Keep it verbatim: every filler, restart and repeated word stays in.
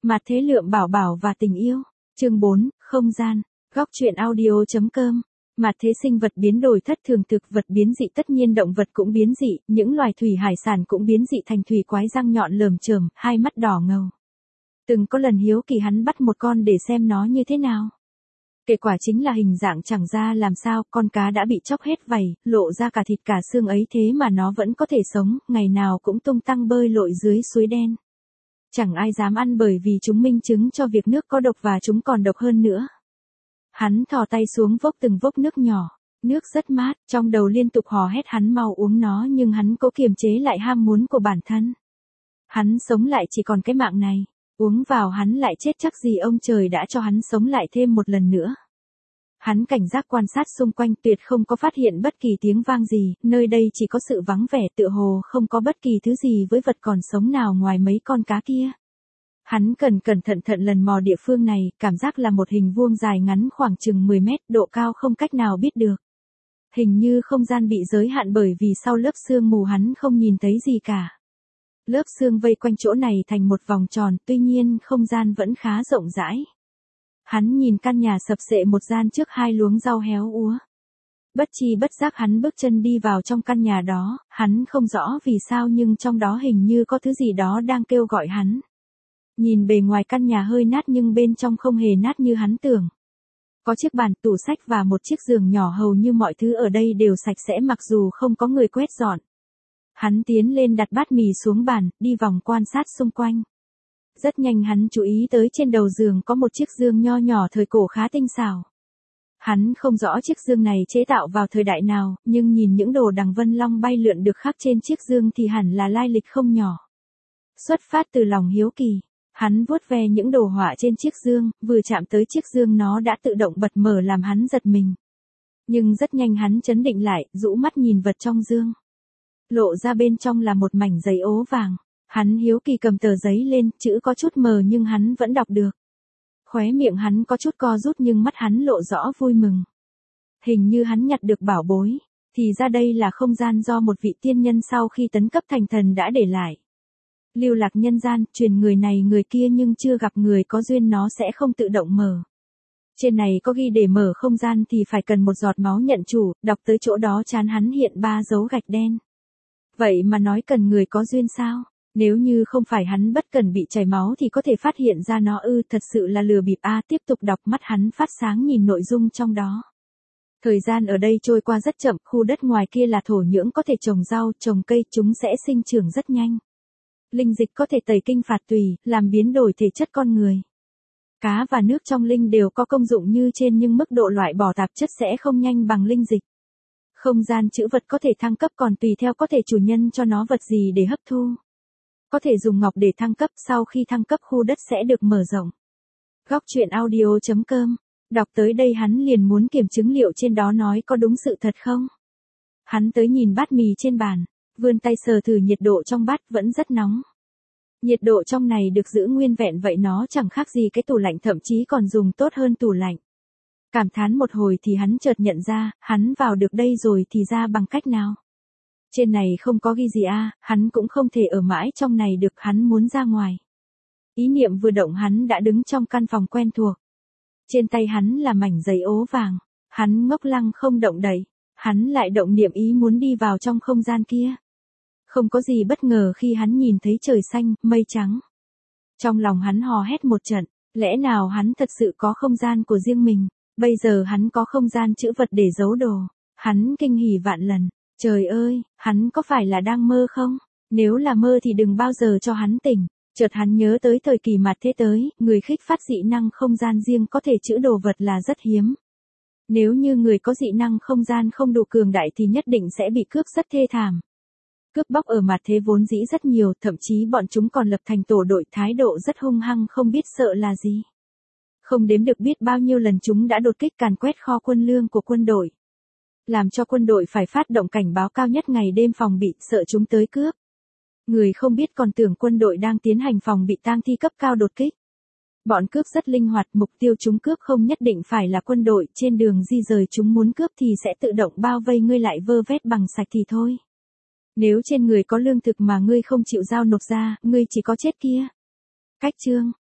Mạt Thế Lượng Bảo Bảo và Tình Yêu. Chương bốn, Không gian. Góc truyện audio.com. Mạt thế sinh vật biến đổi thất thường, thực vật biến dị, tất nhiên động vật cũng biến dị, những loài thủy hải sản cũng biến dị thành thủy quái răng nhọn lởm chởm, hai mắt đỏ ngầu. Từng có lần hiếu kỳ hắn bắt một con để xem nó như thế nào. Kết quả chính là hình dạng chẳng ra làm sao, con cá đã bị chóc hết vảy, lộ ra cả thịt cả xương ấy, thế mà nó vẫn có thể sống, ngày nào cũng tung tăng bơi lội dưới suối đen. Chẳng ai dám ăn bởi vì chúng minh chứng cho việc nước có độc và chúng còn độc hơn nữa. Hắn thò tay xuống vốc từng vốc nước nhỏ, nước rất mát, trong đầu liên tục hò hét hắn mau uống nó, nhưng hắn cố kiềm chế lại ham muốn của bản thân. Hắn sống lại chỉ còn cái mạng này, uống vào hắn lại chết chắc gì ông trời đã cho hắn sống lại thêm một lần nữa. Hắn cảnh giác quan sát xung quanh, tuyệt không có phát hiện bất kỳ tiếng vang gì, nơi đây chỉ có sự vắng vẻ, tựa hồ không có bất kỳ thứ gì với vật còn sống nào ngoài mấy con cá kia. Hắn cẩn cẩn thận thận lần mò địa phương này, cảm giác là một hình vuông dài ngắn khoảng chừng mười mét, độ cao không cách nào biết được. Hình như không gian bị giới hạn bởi vì sau lớp sương mù hắn không nhìn thấy gì cả. Lớp sương vây quanh chỗ này thành một vòng tròn, tuy nhiên không gian vẫn khá rộng rãi. Hắn nhìn căn nhà sập xệ một gian trước hai luống rau héo úa. Bất chi bất giác hắn bước chân đi vào trong căn nhà đó, hắn không rõ vì sao nhưng trong đó hình như có thứ gì đó đang kêu gọi hắn. Nhìn bề ngoài căn nhà hơi nát nhưng bên trong không hề nát như hắn tưởng. Có chiếc bàn, tủ sách và một chiếc giường nhỏ, hầu như mọi thứ ở đây đều sạch sẽ mặc dù không có người quét dọn. Hắn tiến lên đặt bát mì xuống bàn, đi vòng quan sát xung quanh. Rất nhanh hắn chú ý tới trên đầu giường có một chiếc dương nho nhỏ thời cổ khá tinh xảo. Hắn không rõ chiếc dương này chế tạo vào thời đại nào, nhưng nhìn những đồ đằng vân long bay lượn được khắc trên chiếc dương thì hẳn là lai lịch không nhỏ. Xuất phát từ lòng hiếu kỳ, hắn vuốt ve những đồ họa trên chiếc dương, vừa chạm tới chiếc dương nó đã tự động bật mở làm hắn giật mình. Nhưng rất nhanh hắn chấn định lại, rũ mắt nhìn vật trong dương. Lộ ra bên trong là một mảnh giấy ố vàng. Hắn hiếu kỳ cầm tờ giấy lên, chữ có chút mờ nhưng hắn vẫn đọc được. Khóe miệng hắn có chút co rút nhưng mắt hắn lộ rõ vui mừng. Hình như hắn nhặt được bảo bối, thì ra đây là không gian do một vị tiên nhân sau khi tấn cấp thành thần đã để lại. Lưu lạc nhân gian, truyền người này người kia nhưng chưa gặp người có duyên nó sẽ không tự động mở. Trên này có ghi để mở không gian thì phải cần một giọt máu nhận chủ, đọc tới chỗ đó trán hắn hiện ba dấu gạch đen. Vậy mà nói cần người có duyên sao? Nếu như không phải hắn bất cần bị chảy máu thì có thể phát hiện ra nó ư, thật sự là lừa bịp a. À, tiếp tục đọc, mắt hắn phát sáng nhìn nội dung trong đó. Thời gian ở đây trôi qua rất chậm, khu đất ngoài kia là thổ nhưỡng có thể trồng rau, trồng cây, chúng sẽ sinh trưởng rất nhanh. Linh dịch có thể tẩy kinh phạt tùy, làm biến đổi thể chất con người. Cá và nước trong linh đều có công dụng như trên nhưng mức độ loại bỏ tạp chất sẽ không nhanh bằng linh dịch. Không gian trữ vật có thể thăng cấp còn tùy theo có thể chủ nhân cho nó vật gì để hấp thu. Có thể dùng ngọc để thăng cấp, sau khi thăng cấp khu đất sẽ được mở rộng. Góc truyện audio.com. Đọc tới đây hắn liền muốn kiểm chứng liệu trên đó nói có đúng sự thật không. Hắn tới nhìn bát mì trên bàn, vươn tay sờ thử nhiệt độ trong bát vẫn rất nóng. Nhiệt độ trong này được giữ nguyên vẹn vậy nó chẳng khác gì cái tủ lạnh, thậm chí còn dùng tốt hơn tủ lạnh. Cảm thán một hồi thì hắn chợt nhận ra, hắn vào được đây rồi thì ra bằng cách nào. Trên này không có ghi gì a, à, hắn cũng không thể ở mãi trong này được, hắn muốn ra ngoài. Ý niệm vừa động hắn đã đứng trong căn phòng quen thuộc. Trên tay hắn là mảnh giấy ố vàng, hắn ngốc lăng không động đậy, hắn lại động niệm ý muốn đi vào trong không gian kia. Không có gì bất ngờ khi hắn nhìn thấy trời xanh, mây trắng. Trong lòng hắn hò hét một trận, lẽ nào hắn thật sự có không gian của riêng mình, bây giờ hắn có không gian trữ vật để giấu đồ, hắn kinh hỉ vạn lần. Trời ơi, hắn có phải là đang mơ không? Nếu là mơ thì đừng bao giờ cho hắn tỉnh. Chợt hắn nhớ tới thời kỳ mạt thế tới, người khích phát dị năng không gian riêng có thể trữ đồ vật là rất hiếm. Nếu như người có dị năng không gian không đủ cường đại thì nhất định sẽ bị cướp rất thê thảm. Cướp bóc ở mạt thế vốn dĩ rất nhiều, thậm chí bọn chúng còn lập thành tổ đội, thái độ rất hung hăng, không biết sợ là gì. Không đếm được biết bao nhiêu lần chúng đã đột kích càn quét kho quân lương của quân đội. Làm cho quân đội phải phát động cảnh báo cao nhất ngày đêm phòng bị, sợ chúng tới cướp. Người không biết còn tưởng quân đội đang tiến hành phòng bị tang thi cấp cao đột kích. Bọn cướp rất linh hoạt, mục tiêu chúng cướp không nhất định phải là quân đội, trên đường di rời chúng muốn cướp thì sẽ tự động bao vây ngươi lại vơ vét bằng sạch thì thôi. Nếu trên người có lương thực mà ngươi không chịu giao nộp ra, ngươi chỉ có chết kia. Cách chương